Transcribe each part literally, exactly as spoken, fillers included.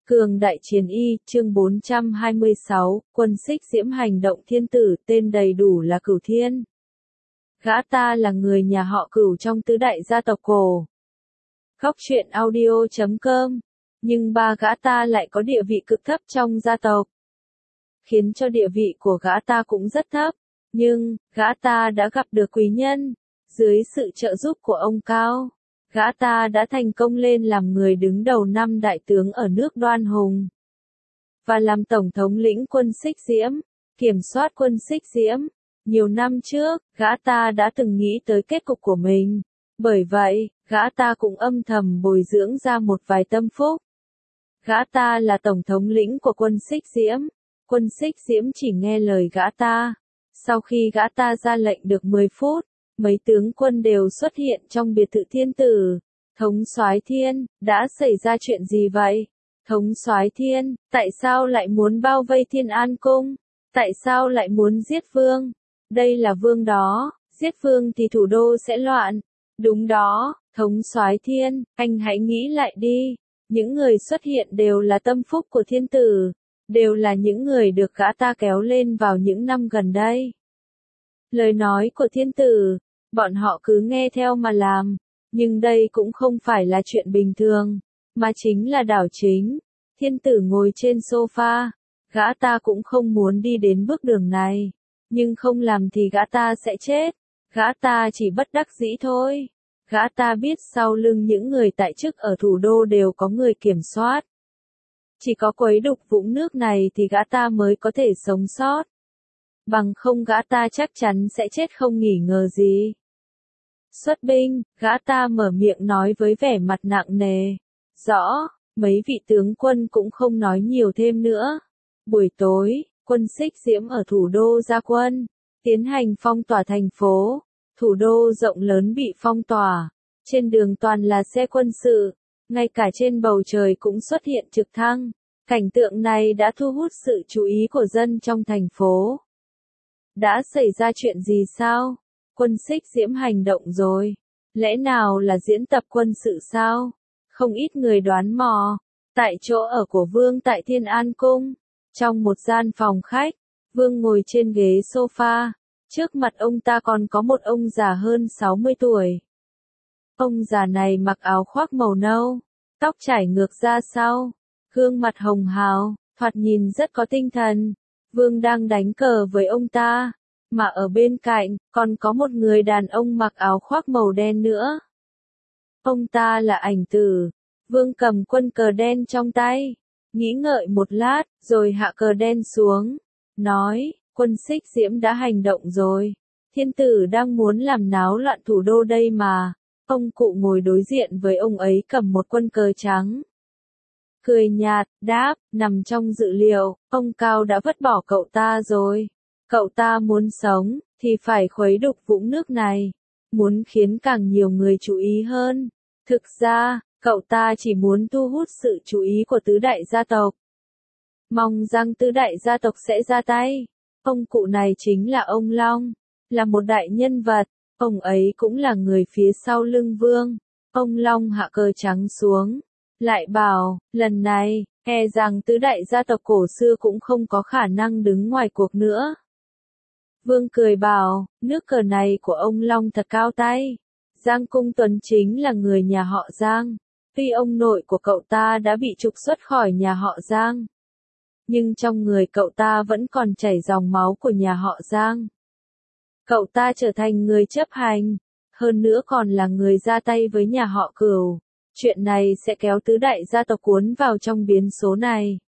Cường đại chiến y, chương bốn trăm hai mươi sáu, quân xích diễm hành động thiên tử, tên đầy đủ là Cửu Thiên. Gã ta là người nhà họ Cửu trong tứ đại gia tộc cổ. Góc truyện audio chấm com. Nhưng ba gã ta lại có địa vị cực thấp trong gia tộc, khiến cho địa vị của gã ta cũng rất thấp. Nhưng, gã ta đã gặp được quý nhân. Dưới sự trợ giúp của ông Cao, gã ta đã thành công lên làm người đứng đầu năm đại tướng ở nước Đoan Hùng, và làm tổng thống lĩnh quân xích diễm, kiểm soát quân xích diễm. Nhiều năm trước, gã ta đã từng nghĩ tới kết cục của mình. Bởi vậy, gã ta cũng âm thầm bồi dưỡng ra một vài tâm phúc. Gã ta là tổng thống lĩnh của quân xích diễm. Quân xích diễm chỉ nghe lời gã ta. Sau khi gã ta ra lệnh được mười phút, mấy tướng quân đều xuất hiện trong biệt thự thiên tử. Thống soái Thiên, đã xảy ra chuyện gì vậy? Thống soái Thiên, tại sao lại muốn bao vây Thiên An Cung? Tại sao lại muốn giết vương? Đây là vương đó, giết vương thì thủ đô sẽ loạn. Đúng đó, thống soái Thiên, anh hãy nghĩ lại đi. Những người xuất hiện đều là tâm phúc của thiên tử, đều là những người được gã ta kéo lên vào những năm gần đây. Lời nói của thiên tử, bọn họ cứ nghe theo mà làm. Nhưng đây cũng không phải là chuyện bình thường, mà chính là đảo chính. Thiên tử ngồi trên sofa, gã ta cũng không muốn đi đến bước đường này. Nhưng không làm thì gã ta sẽ chết. Gã ta chỉ bất đắc dĩ thôi. Gã ta biết sau lưng những người tại chức ở thủ đô đều có người kiểm soát. Chỉ có quấy đục vũng nước này thì gã ta mới có thể sống sót. Bằng không gã ta chắc chắn sẽ chết không nghỉ ngờ gì. Xuất binh, gã ta mở miệng nói với vẻ mặt nặng nề. Rõ, mấy vị tướng quân cũng không nói nhiều thêm nữa. Buổi tối, quân xích diễm ở thủ đô ra quân, tiến hành phong tỏa thành phố. Thủ đô rộng lớn bị phong tỏa, trên đường toàn là xe quân sự, ngay cả trên bầu trời cũng xuất hiện trực thăng. Cảnh tượng này đã thu hút sự chú ý của dân trong thành phố. Đã xảy ra chuyện gì sao? Quân xích diễm hành động rồi. Lẽ nào là diễn tập quân sự sao? Không ít người đoán mò. Tại chỗ ở của vương tại Thiên An Cung, trong một gian phòng khách, vương ngồi trên ghế sofa. Trước mặt ông ta còn có một ông già hơn sáu mươi tuổi. Ông già này mặc áo khoác màu nâu, tóc chải ngược ra sau, gương mặt hồng hào, thoạt nhìn rất có tinh thần. Vương đang đánh cờ với ông ta, mà ở bên cạnh, còn có một người đàn ông mặc áo khoác màu đen nữa. Ông ta là Ảnh Tử. Vương cầm quân cờ đen trong tay, nghĩ ngợi một lát, rồi hạ cờ đen xuống, nói, quân xích diễm đã hành động rồi. Thiên tử đang muốn làm náo loạn thủ đô đây mà. Ông cụ ngồi đối diện với ông ấy cầm một quân cờ trắng. Cười nhạt, đáp, nằm trong dự liệu, ông Cao đã vứt bỏ cậu ta rồi. Cậu ta muốn sống, thì phải khuấy đục vũng nước này. Muốn khiến càng nhiều người chú ý hơn. Thực ra, cậu ta chỉ muốn thu hút sự chú ý của tứ đại gia tộc. Mong rằng tứ đại gia tộc sẽ ra tay. Ông cụ này chính là ông Long, là một đại nhân vật, ông ấy cũng là người phía sau lưng vương. Ông Long hạ cờ trắng xuống, lại bảo, lần này, e rằng tứ đại gia tộc cổ xưa cũng không có khả năng đứng ngoài cuộc nữa. Vương cười bảo, nước cờ này của ông Long thật cao tay. Giang Cung Tuấn chính là người nhà họ Giang. Tuy ông nội của cậu ta đã bị trục xuất khỏi nhà họ Giang, nhưng trong người cậu ta vẫn còn chảy dòng máu của nhà họ Giang. Cậu ta trở thành người chấp hành, hơn nữa còn là người ra tay với nhà họ Cửu. Chuyện này sẽ kéo tứ đại gia tộc cuốn vào trong biến số này.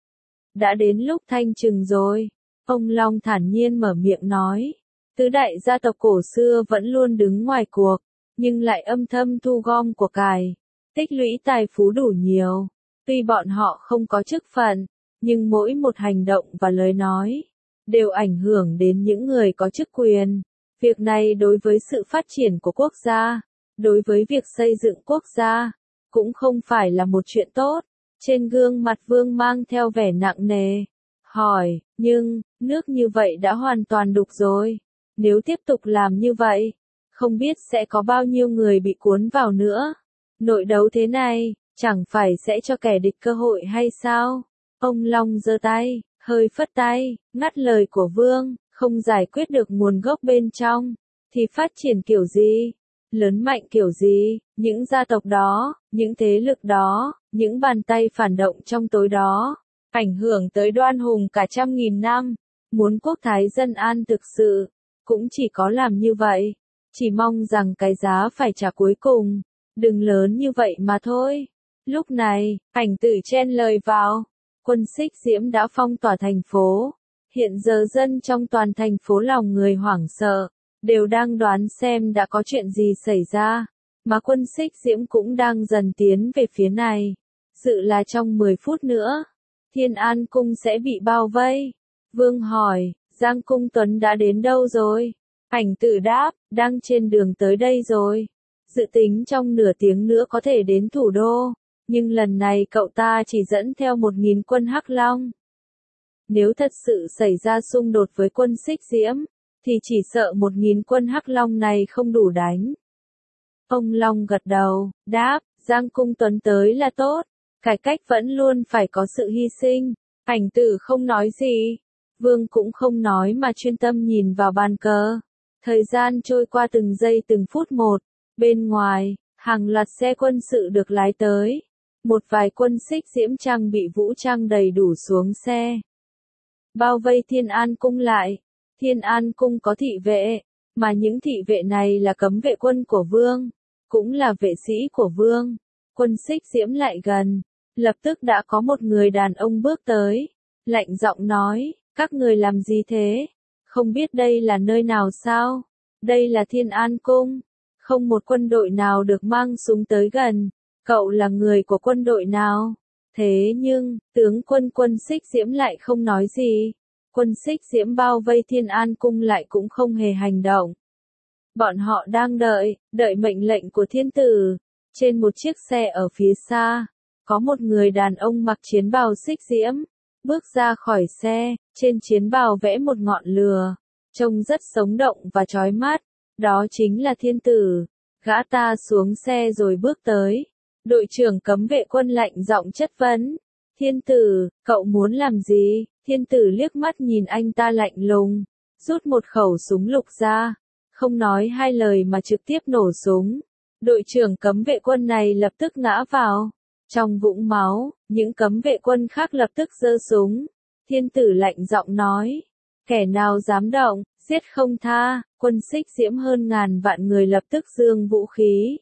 Đã đến lúc thanh trừng rồi. Ông Long thản nhiên mở miệng nói. Tứ đại gia tộc cổ xưa vẫn luôn đứng ngoài cuộc, nhưng lại âm thầm thu gom của cải, tích lũy tài phú đủ nhiều. Tuy bọn họ không có chức phận, nhưng mỗi một hành động và lời nói đều ảnh hưởng đến những người có chức quyền. Việc này đối với sự phát triển của quốc gia, đối với việc xây dựng quốc gia, cũng không phải là một chuyện tốt. Trên gương mặt vương mang theo vẻ nặng nề, hỏi, nhưng, nước như vậy đã hoàn toàn đục rồi. Nếu tiếp tục làm như vậy, không biết sẽ có bao nhiêu người bị cuốn vào nữa. Nội đấu thế này, Chẳng phải sẽ cho kẻ địch cơ hội hay sao? Ông Long giơ tay, hơi phất tay, ngắt lời của Vương, không giải quyết được nguồn gốc bên trong, thì phát triển kiểu gì? Lớn mạnh kiểu gì? Những gia tộc đó, những thế lực đó, những bàn tay phản động trong tối đó, ảnh hưởng tới Đoan Hùng cả trăm nghìn năm. Muốn quốc thái dân an thực sự, cũng chỉ có làm như vậy. Chỉ mong rằng cái giá phải trả cuối cùng, đừng lớn như vậy mà thôi. Lúc này, Ảnh Tử chen lời vào. Quân Xích Diễm đã phong tỏa thành phố. Hiện giờ dân trong toàn thành phố lòng người hoảng sợ, đều đang đoán xem đã có chuyện gì xảy ra. Mà quân Xích Diễm cũng đang dần tiến về phía này. Dự là trong mười phút nữa, Thiên An Cung sẽ bị bao vây. Vương hỏi, Giang Cung Tuấn đã đến đâu rồi? Ảnh Tử đáp, đang trên đường tới đây rồi. Dự tính trong nửa tiếng nữa có thể đến thủ đô. Nhưng lần này cậu ta chỉ dẫn theo một nghìn quân Hắc Long. Nếu thật sự xảy ra xung đột với quân Xích Diễm, thì chỉ sợ một nghìn quân Hắc Long này không đủ đánh. Ông Long gật đầu, đáp, Giang Cung Tuấn tới là tốt. Cải cách vẫn luôn phải có sự hy sinh. Ảnh Tử không nói gì. Vương cũng không nói mà chuyên tâm nhìn vào bàn cờ. Thời gian trôi qua từng giây từng phút một. Bên ngoài, hàng loạt xe quân sự được lái tới. Một vài quân Xích Diễm trang bị vũ trang đầy đủ xuống xe. Bao vây Thiên An Cung lại. Thiên An Cung có thị vệ, mà những thị vệ này là cấm vệ quân của Vương, cũng là vệ sĩ của Vương. Quân Xích Diễm lại gần, lập tức đã có một người đàn ông bước tới, lạnh giọng nói, các người làm gì thế? Không biết đây là nơi nào sao? Đây là Thiên An Cung, không một quân đội nào được mang súng tới gần. Cậu là người của quân đội nào? Thế nhưng, tướng quân quân Xích Diễm lại không nói gì. Quân Xích Diễm bao vây Thiên An Cung lại cũng không hề hành động. Bọn họ đang đợi, đợi mệnh lệnh của thiên tử. Trên một chiếc xe ở phía xa, có một người đàn ông mặc chiến bào Xích Diễm, bước ra khỏi xe, trên chiến bào vẽ một ngọn lửa, trông rất sống động và chói mắt. Đó chính là thiên tử. Gã ta xuống xe rồi bước tới. Đội trưởng cấm vệ quân lạnh giọng chất vấn. Thiên tử, cậu muốn làm gì? Thiên tử liếc mắt nhìn anh ta lạnh lùng, rút một khẩu súng lục ra, không nói hai lời mà trực tiếp nổ súng. Đội trưởng cấm vệ quân này lập tức ngã vào. Trong vũng máu, những cấm vệ quân khác lập tức giơ súng. Thiên tử lạnh giọng nói, kẻ nào dám động, giết không tha. Quân Xích Diễm hơn ngàn vạn người lập tức giương vũ khí.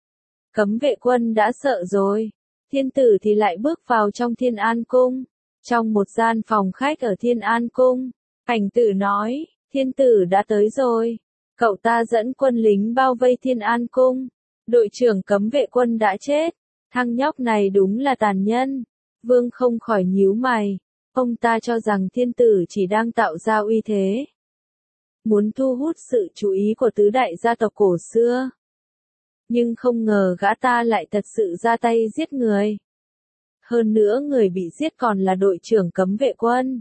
Cấm vệ quân đã sợ rồi. Thiên tử thì lại bước vào trong Thiên An Cung. Trong một gian phòng khách ở Thiên An Cung, Ảnh Tử nói, thiên tử đã tới rồi. Cậu ta dẫn quân lính bao vây Thiên An Cung. Đội trưởng cấm vệ quân đã chết. Thằng nhóc này đúng là tàn nhân. Vương không khỏi nhíu mày. Ông ta cho rằng thiên tử chỉ đang tạo ra uy thế, muốn thu hút sự chú ý của tứ đại gia tộc cổ xưa. Nhưng không ngờ gã ta lại thật sự ra tay giết người. Hơn nữa người bị giết còn là đội trưởng cấm vệ quân.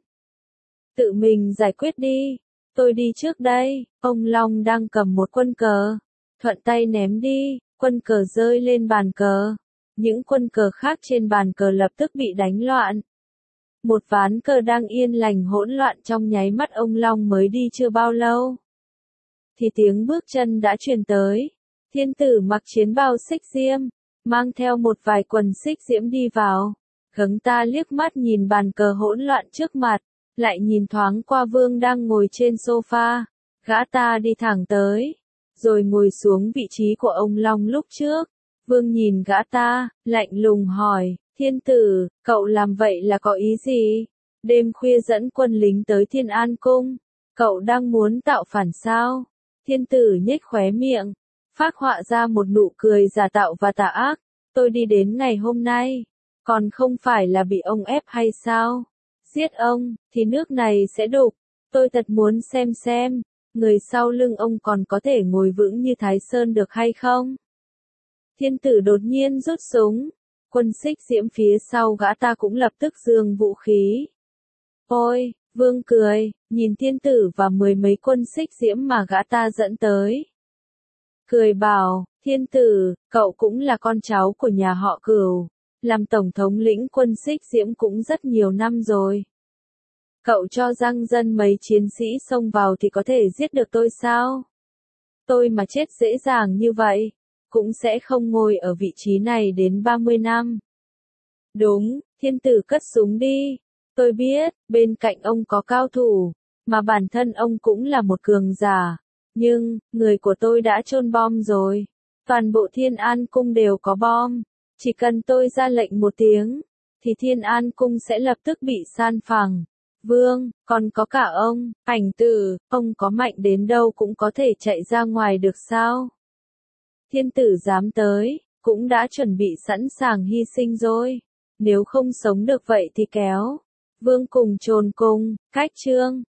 Tự mình giải quyết đi, tôi đi trước đây. Ông Long đang cầm một quân cờ, thuận tay ném đi, quân cờ rơi lên bàn cờ. Những quân cờ khác trên bàn cờ lập tức bị đánh loạn. Một ván cờ đang yên lành hỗn loạn trong nháy mắt ông Long mới đi chưa bao lâu. Thì tiếng bước chân đã truyền tới. Thiên tử mặc chiến bào Xích Diễm, mang theo một vài quần Xích Diễm đi vào. Gấng ta liếc mắt nhìn bàn cờ hỗn loạn trước mặt, lại nhìn thoáng qua Vương đang ngồi trên sofa. Gã ta đi thẳng tới, rồi ngồi xuống vị trí của ông Long lúc trước. Vương nhìn gã ta, lạnh lùng hỏi, thiên tử, cậu làm vậy là có ý gì? Đêm khuya dẫn quân lính tới Thiên An Cung, cậu đang muốn tạo phản sao? Thiên tử nhếch khóe miệng, phác họa ra một nụ cười giả tạo và tà ác. Tôi đi đến ngày hôm nay, còn không phải là bị ông ép hay sao? Giết ông, thì nước này sẽ đục. Tôi thật muốn xem xem, người sau lưng ông còn có thể ngồi vững như Thái Sơn được hay không? Thiên tử đột nhiên rút súng. Quân Xích Diễm phía sau gã ta cũng lập tức giương vũ khí. Ôi, Vương cười, nhìn thiên tử và mười mấy quân Xích Diễm mà gã ta dẫn tới. Cười bảo, thiên tử, cậu cũng là con cháu của nhà họ Cửu. làm tổng thống lĩnh quân Xích Diễm cũng rất nhiều năm rồi. Cậu cho rằng dân mấy chiến sĩ xông vào thì có thể giết được tôi sao? Tôi mà chết dễ dàng như vậy, cũng sẽ không ngồi ở vị trí này đến ba mươi năm. Đúng, thiên tử cất súng đi. Tôi biết, bên cạnh ông có cao thủ, mà bản thân ông cũng là một cường giả. Nhưng, người của tôi đã chôn bom rồi. Toàn bộ Thiên An Cung đều có bom. Chỉ cần tôi ra lệnh một tiếng, thì Thiên An Cung sẽ lập tức bị san phẳng. Vương, còn có cả ông, Ảnh Tử, ông có mạnh đến đâu cũng có thể chạy ra ngoài được sao? Thiên tử dám tới, cũng đã chuẩn bị sẵn sàng hy sinh rồi. Nếu không sống được vậy thì kéo. Vương cùng chồn cùng, cách trương.